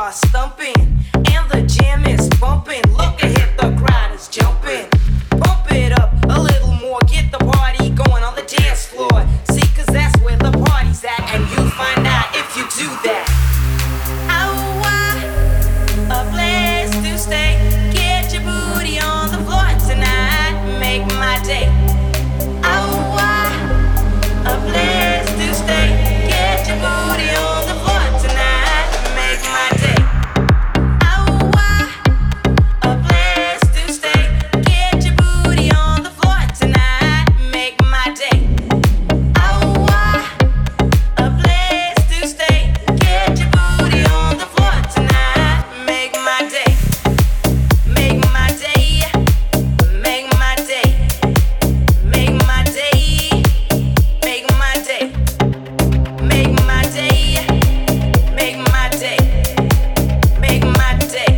are stumping, and the jam is bumping. Look ahead, the crowd is jumping. Pump it up a little more, get the party going on the dance floor. See, 'cause that's where the party's at, and you'll find out if you do that. Oh, a place to stay. Get your booty on the floor tonight, make my day. Oh, a place to stay. Get your booty on the floor tonight, make my day. Oh, a place to stay. Get your booty on the floor tonight, make my day. Oh, a place to stay. Get your booty on the floor tonight, make my day. Make my day. Make my day. Make my day. Make my day. Make my day. Make my day. Make my day.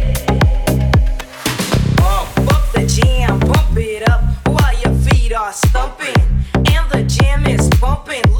Pump up the jam, pump it up while your feet are stumping, and the jam is bumping.